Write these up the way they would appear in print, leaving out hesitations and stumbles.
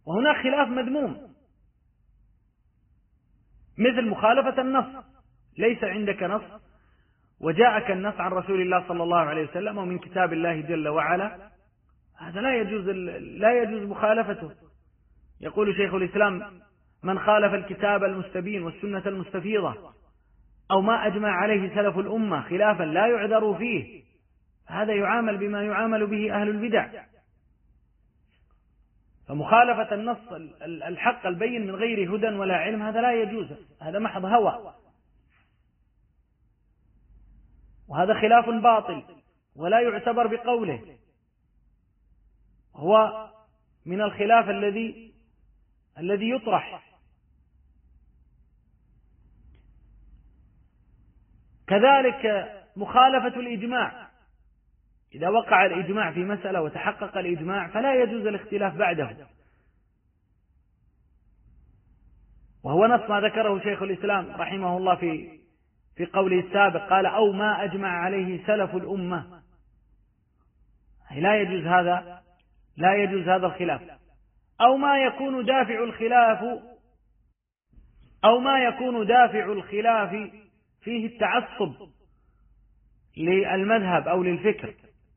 وهناك خلاف مذموم مثل مخالفة النص. ليس عندك نص وجاءك النص عن رسول الله صلى الله عليه وسلم ومن كتاب الله جل وعلا، هذا لا يجوز مخالفته. يقول شيخ الإسلام: من خالف الكتاب المستبين والسنة المستفيضة أو ما أجمع عليه سلف الأمة خلافا لا يعذر فيه، هذا يعامل بما يعامل به أهل البدع. فمخالفة النص الحق البين من غير هدى ولا علم هذا لا يجوز، هذا محض هوى، وهذا خلاف باطل ولا يعتبر بقوله، هو من الخلاف الذي يطرح. كذلك مخالفة الإجماع، إذا وقع الإجماع في مسألة وتحقق الإجماع فلا يجوز الاختلاف بعده، وهو نص ما ذكره شيخ الإسلام رحمه الله في قوله السابق، قال: أو ما أجمع عليه سلف الأمة. لا يجوز هذا الخلاف، أو ما يكون دافع الخلاف فيه التعصب للمذهب أو للفكر،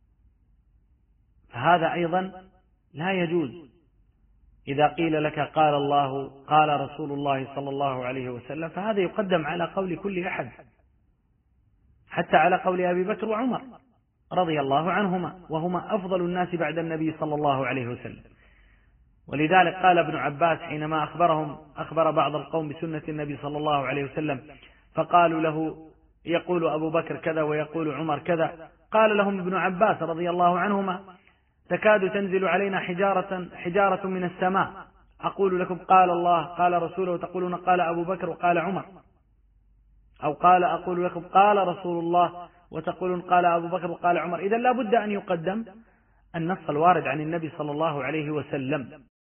فهذا أيضا لا يجوز. إذا قيل لك قال الله قال رسول الله صلى الله عليه وسلم فهذا يقدم على قول كل أحد، حتى على قول أبي بكر وعمر رضي الله عنهما، وهما أفضل الناس بعد النبي صلى الله عليه وسلم. ولذلك قال ابن عباس حينما أخبر بعض القوم بسنة النبي صلى الله عليه وسلم فقالوا له: يقول أبو بكر كذا ويقول عمر كذا، قال لهم ابن عباس رضي الله عنهما: تكاد تنزل علينا حجارة من السماء، أقول لكم قال الله قال رسوله وتقولون قال أبو بكر وقال عمر، أو أقول لكم قال رسول الله وتقولون قال أبو بكر وقال عمر. إذن لا بد أن يقدم النص الوارد عن النبي صلى الله عليه وسلم.